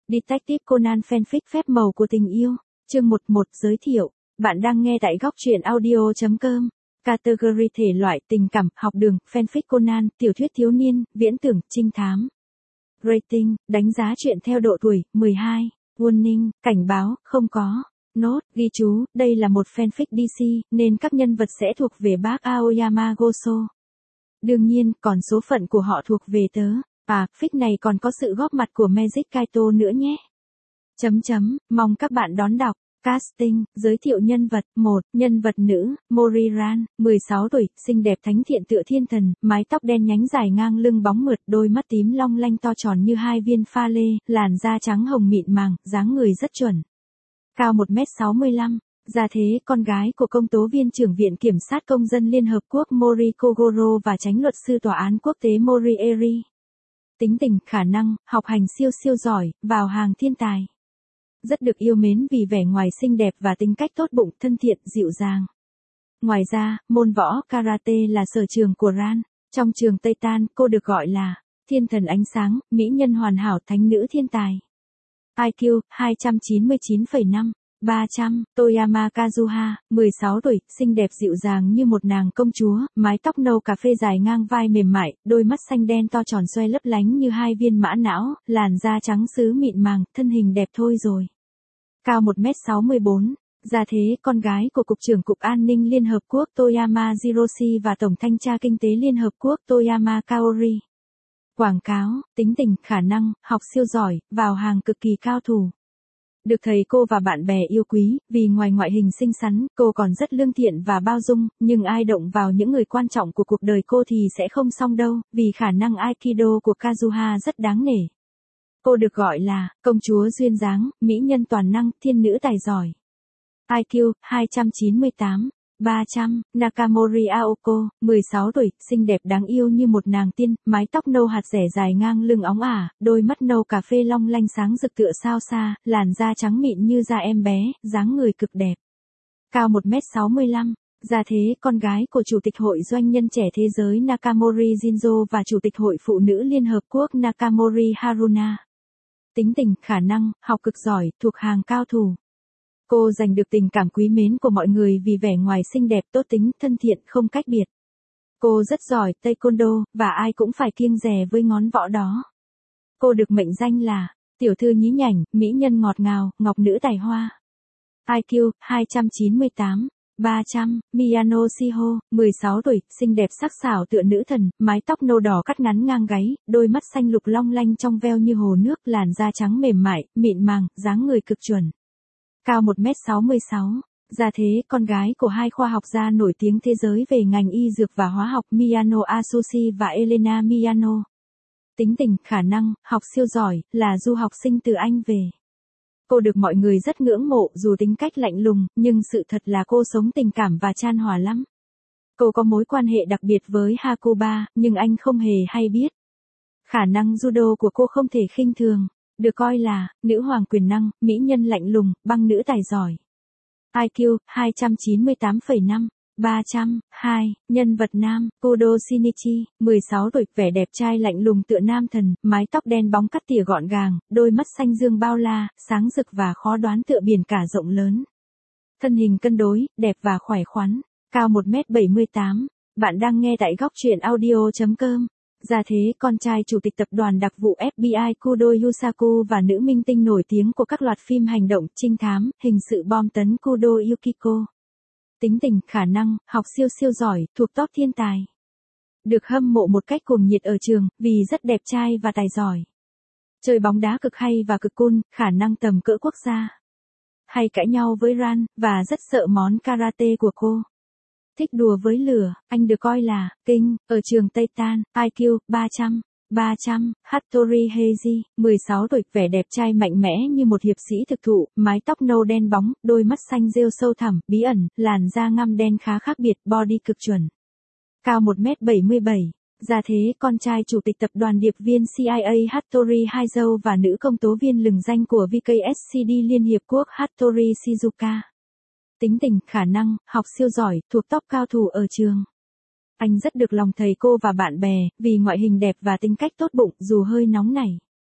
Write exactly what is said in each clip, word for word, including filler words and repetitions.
Detective Conan fanfic phép màu của tình yêu. Chương một một giới thiệu. Bạn đang nghe tại góc truyện audio chấm com. Category thể loại tình cảm, học đường, fanfic Conan, tiểu thuyết thiếu niên, viễn tưởng, trinh thám. Rating, đánh giá truyện theo độ tuổi, mười hai. Warning, cảnh báo, không có. Nốt, ghi chú, đây là một fanfic đê xê, nên các nhân vật sẽ thuộc về bác Aoyama Goso. Đương nhiên, còn số phận của họ thuộc về tớ. À, fic này còn có sự góp mặt của Magic Kaito nữa nhé. Chấm chấm, mong các bạn đón đọc. Casting, giới thiệu nhân vật. một. Nhân vật nữ, Moriran, mười sáu tuổi, xinh đẹp thánh thiện tựa thiên thần, mái tóc đen nhánh dài ngang lưng bóng mượt, đôi mắt tím long lanh to tròn như hai viên pha lê, làn da trắng hồng mịn màng, dáng người rất chuẩn. Cao một mét sáu mươi lăm, gia thế con gái của công tố viên trưởng viện kiểm sát công dân Liên Hợp Quốc Mori Kogoro và chánh luật sư tòa án quốc tế Mori Eri. Tính tình, khả năng, học hành siêu siêu giỏi, vào hàng thiên tài. Rất được yêu mến vì vẻ ngoài xinh đẹp và tính cách tốt bụng, thân thiện, dịu dàng. Ngoài ra, môn võ karate là sở trường của Ran. Trong trường Tây Tan, cô được gọi là thiên thần ánh sáng, mỹ nhân hoàn hảo, thánh nữ thiên tài. i kiu hai trăm chín mươi chín phẩy năm, ba trăm. Toyama Kazuha, mười sáu tuổi, xinh đẹp dịu dàng như một nàng công chúa, mái tóc nâu cà phê dài ngang vai mềm mại, đôi mắt xanh đen to tròn xoe lấp lánh như hai viên mã não, làn da trắng sứ mịn màng, thân hình đẹp thôi rồi. Cao một mét sáu mươi bốn, gia thế con gái của Cục trưởng Cục An ninh Liên Hợp Quốc Toyama Hiroshi và Tổng thanh tra Kinh tế Liên Hợp Quốc Toyama Kaori. Quảng cáo, tính tình, khả năng, học siêu giỏi, vào hàng cực kỳ cao thủ. Được thầy cô và bạn bè yêu quý, vì ngoài ngoại hình xinh xắn, cô còn rất lương thiện và bao dung, nhưng ai động vào những người quan trọng của cuộc đời cô thì sẽ không xong đâu, vì khả năng Aikido của Kazuha rất đáng nể. Cô được gọi là công chúa duyên dáng, mỹ nhân toàn năng, thiên nữ tài giỏi. i kiu hai trăm chín mươi tám, ba trăm. Nakamori Aoko, mười sáu tuổi, xinh đẹp đáng yêu như một nàng tiên, mái tóc nâu hạt rẻ dài ngang lưng óng ả, đôi mắt nâu cà phê long lanh sáng rực tựa sao xa, làn da trắng mịn như da em bé, dáng người cực đẹp. Cao một mét sáu mươi lăm, gia thế con gái của Chủ tịch Hội Doanh nhân trẻ thế giới Nakamori Shinzo và Chủ tịch Hội Phụ nữ Liên Hợp Quốc Nakamori Haruna. Tính tình, khả năng, học cực giỏi, thuộc hàng cao thủ. Cô giành được tình cảm quý mến của mọi người vì vẻ ngoài xinh đẹp, tốt tính, thân thiện, không cách biệt. Cô rất giỏi taekwondo, và ai cũng phải kiêng dè với ngón võ đó. Cô được mệnh danh là tiểu thư nhí nhảnh, mỹ nhân ngọt ngào, ngọc nữ tài hoa. i kiu hai trăm chín mươi tám, ba trăm. Miyano Shiho, mười sáu tuổi, xinh đẹp sắc sảo tựa nữ thần, mái tóc nâu đỏ cắt ngắn ngang gáy, đôi mắt xanh lục long lanh trong veo như hồ nước, làn da trắng mềm mại, mịn màng, dáng người cực chuẩn. Cao một mét sáu mươi sáu, gia thế con gái của hai khoa học gia nổi tiếng thế giới về ngành y dược và hóa học Miyano Asushi và Elena Miyano. Tính tình, khả năng, học siêu giỏi, là du học sinh từ Anh về. Cô được mọi người rất ngưỡng mộ dù tính cách lạnh lùng, nhưng sự thật là cô sống tình cảm và chan hòa lắm. Cô có mối quan hệ đặc biệt với Hakuba, nhưng anh không hề hay biết. Khả năng judo của cô không thể khinh thường, được coi là nữ hoàng quyền năng, mỹ nhân lạnh lùng, băng nữ tài giỏi. i kiu hai trăm chín mươi tám phẩy năm, ba trăm. hai. Nhân vật nam, Kudo Shinichi, mười sáu tuổi, vẻ đẹp trai lạnh lùng tựa nam thần, mái tóc đen bóng cắt tỉa gọn gàng, đôi mắt xanh dương bao la, sáng rực và khó đoán tựa biển cả rộng lớn. Thân hình cân đối, đẹp và khỏe khoắn, cao một mét bảy mươi tám. Bạn đang nghe tại góc truyện audio chấm com. Gia thế con trai Chủ tịch Tập đoàn Đặc vụ ép bê i Kudo Yusaku và nữ minh tinh nổi tiếng của các loạt phim hành động, trinh thám, hình sự bom tấn Kudo Yukiko. Tính tình, khả năng, học siêu siêu giỏi, thuộc top thiên tài. Được hâm mộ một cách cuồng nhiệt ở trường, vì rất đẹp trai và tài giỏi. Chơi bóng đá cực hay và cực cool, khả năng tầm cỡ quốc gia. Hay cãi nhau với Ran, và rất sợ món karate của cô. Thích đùa với lửa, anh được coi là King, ở trường Tây Tan. i kiu ba trăm, ba trăm. Hattori Heiji, mười sáu tuổi, vẻ đẹp trai mạnh mẽ như một hiệp sĩ thực thụ, mái tóc nâu đen bóng, đôi mắt xanh rêu sâu thẳm, bí ẩn, làn da ngăm đen khá khác biệt, body cực chuẩn. Cao một mét bảy mươi bảy, gia thế con trai Chủ tịch Tập đoàn Điệp viên xê i a Hattori Haizo và nữ công tố viên lừng danh của vê ca ét xê đê Liên Hiệp Quốc Hattori Shizuka. Tính tình, khả năng, học siêu giỏi, thuộc top cao thủ ở trường. Anh rất được lòng thầy cô và bạn bè, vì ngoại hình đẹp và tính cách tốt bụng dù hơi nóng nảy.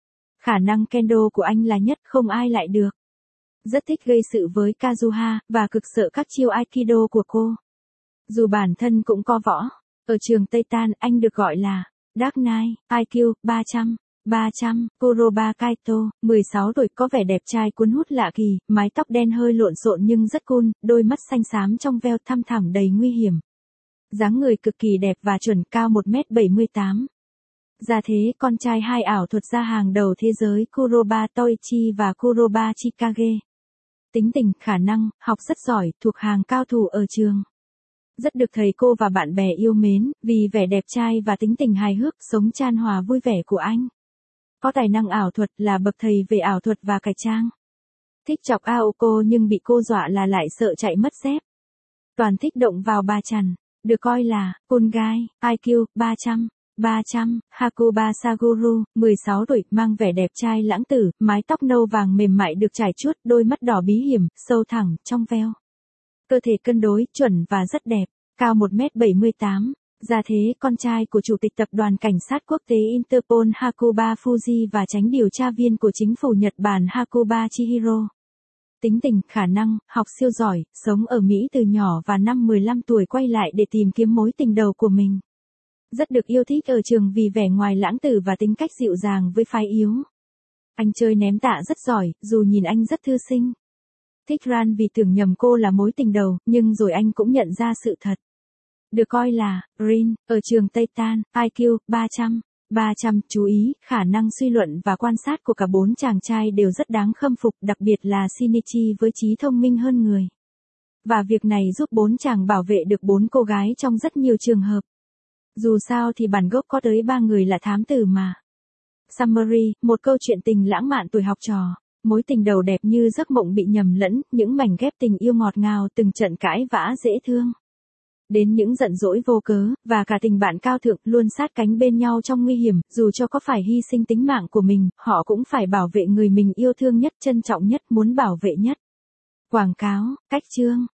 Khả năng kendo của anh là nhất, không ai lại được. Rất thích gây sự với Kazuha, và cực sợ các chiêu Aikido của cô. Dù bản thân cũng có võ. Ở trường Tây Tan, anh được gọi là Dark Knight, i kiu ba trăm. ba trăm, Kuroba Kaito, mười sáu tuổi, có vẻ đẹp trai cuốn hút lạ kỳ, mái tóc đen hơi lộn xộn nhưng rất cool, đôi mắt xanh xám trong veo thăm thẳm đầy nguy hiểm. Dáng người cực kỳ đẹp và chuẩn, cao một mét bảy mươi tám. Gia thế, con trai hai ảo thuật gia hàng đầu thế giới Kuroba Toichi và Kuroba Chikage. Tính tình, khả năng, học rất giỏi, thuộc hàng cao thủ ở trường. Rất được thầy cô và bạn bè yêu mến, vì vẻ đẹp trai và tính tình hài hước, sống chan hòa vui vẻ của anh. Có tài năng ảo thuật, là bậc thầy về ảo thuật và cải trang. Thích chọc Aoko nhưng bị cô dọa là lại sợ chạy mất dép. Toàn thích động vào ba chằn, được coi là cool guy, i kiu ba trăm. ba trăm, Hakuba Saguru, mười sáu tuổi, mang vẻ đẹp trai lãng tử, mái tóc nâu vàng mềm mại được trải chuốt, đôi mắt đỏ bí hiểm, sâu thẳng, trong veo. Cơ thể cân đối, chuẩn và rất đẹp, cao một mét bảy mươi tám. Gia thế, con trai của Chủ tịch Tập đoàn Cảnh sát Quốc tế Interpol Hakuba Fuji và tránh điều tra viên của chính phủ Nhật Bản Hakuba Chihiro. Tính tình, khả năng, học siêu giỏi, sống ở Mỹ từ nhỏ và năm mười lăm tuổi quay lại để tìm kiếm mối tình đầu của mình. Rất được yêu thích ở trường vì vẻ ngoài lãng tử và tính cách dịu dàng với phái yếu. Anh chơi ném tạ rất giỏi, dù nhìn anh rất thư sinh. Thích Ran vì tưởng nhầm cô là mối tình đầu, nhưng rồi anh cũng nhận ra sự thật. Được coi là Rin, ở trường Tây Tan, i kiu ba trăm. ba trăm, chú ý, khả năng suy luận và quan sát của cả bốn chàng trai đều rất đáng khâm phục, đặc biệt là Shinichi với trí thông minh hơn người. Và việc này giúp bốn chàng bảo vệ được bốn cô gái trong rất nhiều trường hợp. Dù sao thì bản gốc có tới ba người là thám tử mà. Summary, một câu chuyện tình lãng mạn tuổi học trò. Mối tình đầu đẹp như giấc mộng bị nhầm lẫn, những mảnh ghép tình yêu ngọt ngào, từng trận cãi vã dễ thương. Đến những giận dỗi vô cớ, và cả tình bạn cao thượng, luôn sát cánh bên nhau trong nguy hiểm, dù cho có phải hy sinh tính mạng của mình, họ cũng phải bảo vệ người mình yêu thương nhất, trân trọng nhất, muốn bảo vệ nhất. Quảng cáo, cách chương.